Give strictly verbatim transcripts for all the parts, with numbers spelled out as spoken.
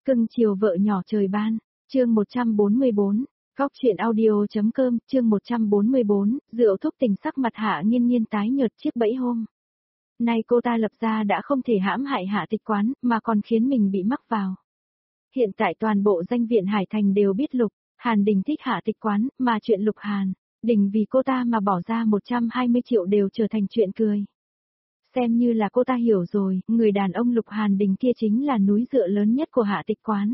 Cưng chiều vợ nhỏ trời ban, chương một trăm bốn mươi bốn, Góc truyện audio.com, chương một trăm bốn mươi bốn, rượu thúc tình sắc mặt Hạ Nghiên Nghiên tái nhợt chiếc bẫy hôm. Nay cô ta lập ra đã không thể hãm hại Hạ Tịch Quán, mà còn khiến mình bị mắc vào. Hiện tại toàn bộ danh viện Hải Thành đều biết Lục Hàn Đình thích Hạ Tịch Quán, mà chuyện Lục Hàn Đình vì cô ta mà bỏ ra một trăm hai mươi triệu đều trở thành chuyện cười. Xem như là cô ta hiểu rồi, người đàn ông Lục Hàn Đình kia chính là núi dựa lớn nhất của Hạ Tịch Quán.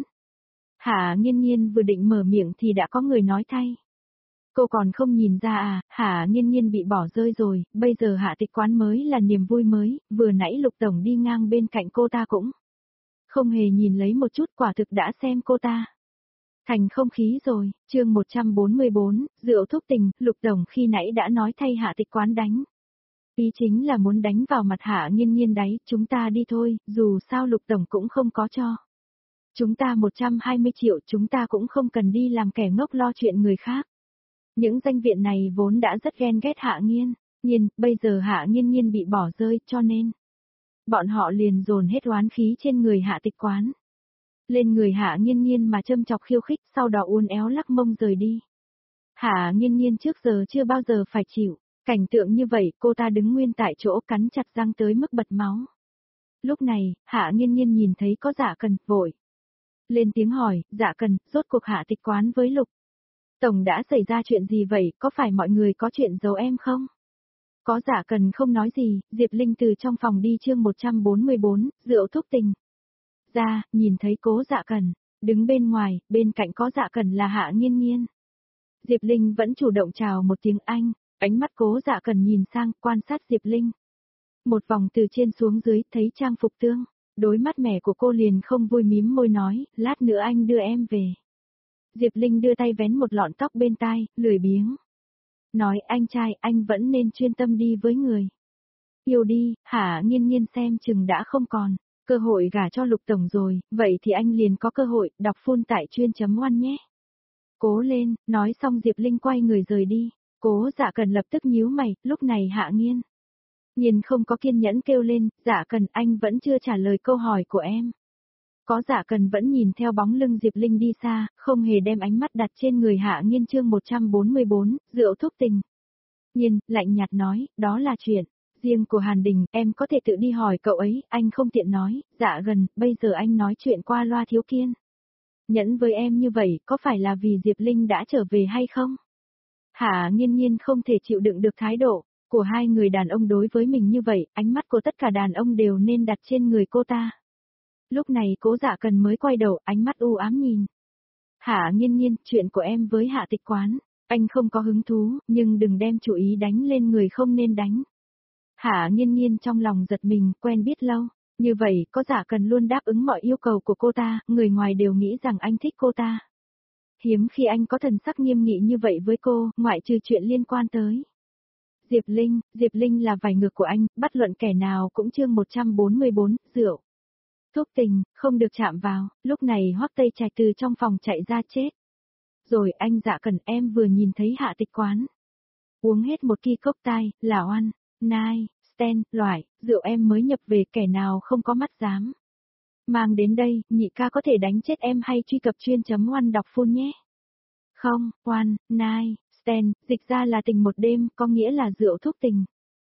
Hạ Nghiên Nghiên vừa định mở miệng thì đã có người nói thay. Cô còn không nhìn ra à, Hạ Nghiên Nghiên bị bỏ rơi rồi, bây giờ Hạ Tịch Quán mới là niềm vui mới, vừa nãy Lục Tổng đi ngang bên cạnh cô ta cũng không hề nhìn lấy một chút, quả thực đã xem cô ta thành không khí rồi. Chương một trăm bốn mươi bốn, rượu thúc tình, Lục Tổng khi nãy đã nói thay Hạ Tịch Quán đánh. Ý chính là muốn đánh vào mặt Hạ Nghiên Nghiên đấy, chúng ta đi thôi, dù sao Lục Tổng cũng không có cho chúng ta một trăm hai mươi triệu, chúng ta cũng không cần đi làm kẻ ngốc lo chuyện người khác. Những danh viện này vốn đã rất ghen ghét Hạ Nghiên Nghiên, bây giờ Hạ Nghiên Nghiên bị bỏ rơi, cho nên bọn họ liền dồn hết oán khí trên người Hạ Tịch Quán. Lên người Hạ Nghiên Nghiên mà châm chọc khiêu khích, sau đó uốn éo lắc mông rời đi. Hạ Nghiên Nghiên trước giờ chưa bao giờ phải chịu cảnh tượng như vậy, cô ta đứng nguyên tại chỗ cắn chặt răng tới mức bật máu. Lúc này, Hạ Nghiên Nghiên nhìn thấy có Dạ Cần, vội lên tiếng hỏi, Dạ Cần, rốt cuộc Hạ Tịch Quán với Lục Tổng đã xảy ra chuyện gì vậy, có phải mọi người có chuyện giấu em không? Có Dạ Cần không nói gì, Diệp Linh từ trong phòng đi chương một trăm bốn mươi bốn, rượu thúc tình. Ra, nhìn thấy Cố Dạ Cần đứng bên ngoài, bên cạnh có Dạ Cần là Hạ Nghiên Nghiên. Diệp Linh vẫn chủ động chào một tiếng anh, ánh mắt Cố Dạ Cần nhìn sang, quan sát Diệp Linh. Một vòng từ trên xuống dưới, thấy trang phục tương đối mát mẻ của cô liền không vui mím môi nói, lát nữa anh đưa em về. Diệp Linh đưa tay vén một lọn tóc bên tai, lười biếng nói, anh trai, anh vẫn nên chuyên tâm đi với người yêu đi. Hạ Nghiên Nghiên xem chừng đã không còn cơ hội gả cho Lục Tổng rồi, vậy thì anh liền có cơ hội, đọc full tại chuyên chấm oan nhé. Cố lên, nói xong Diệp Linh quay người rời đi. Cố Dạ Cần lập tức nhíu mày, lúc này Hạ Nghiên Nghiên không có kiên nhẫn kêu lên, Dạ Cần, anh vẫn chưa trả lời câu hỏi của em. Có Dạ Cần vẫn nhìn theo bóng lưng Diệp Linh đi xa, không hề đem ánh mắt đặt trên người Hạ Nghiên chương một trăm bốn mươi bốn, rượu thúc tình. Nghiên, lạnh nhạt nói, đó là chuyện riêng của Hàn Đình, em có thể tự đi hỏi cậu ấy, anh không tiện nói. Dạ Gần, bây giờ anh nói chuyện qua loa thiếu kiên nhẫn với em như vậy, có phải là vì Diệp Linh đã trở về hay không? Hạ Nghiên Nghiên không thể chịu đựng được thái độ của hai người đàn ông đối với mình như vậy, ánh mắt của tất cả đàn ông đều nên đặt trên người cô ta. Lúc này Cố Dạ Cần mới quay đầu, ánh mắt u ám nhìn. Hạ Nghiên Nghiên, chuyện của em với Hạ Tịch Quán, anh không có hứng thú, nhưng đừng đem chủ ý đánh lên người không nên đánh. Hạ Nghiên Nghiên trong lòng giật mình, quen biết lâu như vậy, có Dạ Cần luôn đáp ứng mọi yêu cầu của cô ta, người ngoài đều nghĩ rằng anh thích cô ta. Hiếm khi anh có thần sắc nghiêm nghị như vậy với cô, ngoại trừ chuyện liên quan tới Diệp Linh. Diệp Linh là vải ngược của anh, bất luận kẻ nào cũng chương một trăm bốn mươi bốn, rượu thúc tình, không được chạm vào. Lúc này Hoắc Tây Trạch từ trong phòng chạy ra chết rồi, anh Dạ Cần, em vừa nhìn thấy Hạ Tịch Quán uống hết một ki cốc tai, là oan, nai, sten, loại, rượu em mới nhập về, kẻ nào không có mắt dám mang đến đây, nhị ca có thể đánh chết em hay truy cập chuyên chấm oan đọc full nhé. Không, oan, nai, sten, dịch ra là tình một đêm, có nghĩa là rượu thúc tình.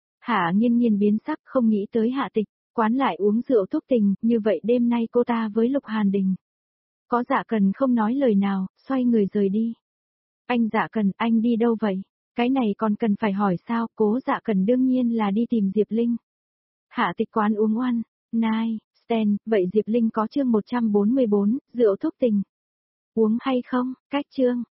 Hạ Nghiên Nghiên biến sắc, không nghĩ tới Hạ Tịch Quán lại uống rượu thúc tình, như vậy đêm nay cô ta với Lục Hàn Đình. Có Dạ Cần không nói lời nào, xoay người rời đi. Anh Dạ Cần, anh đi đâu vậy? Cái này còn cần phải hỏi sao? Cố Dạ Cần đương nhiên là đi tìm Diệp Linh. Hạ Tịch Quán uống oan, nai, sten, vậy Diệp Linh có chương một trăm bốn mươi bốn, rượu thúc tình uống hay không? Cách chương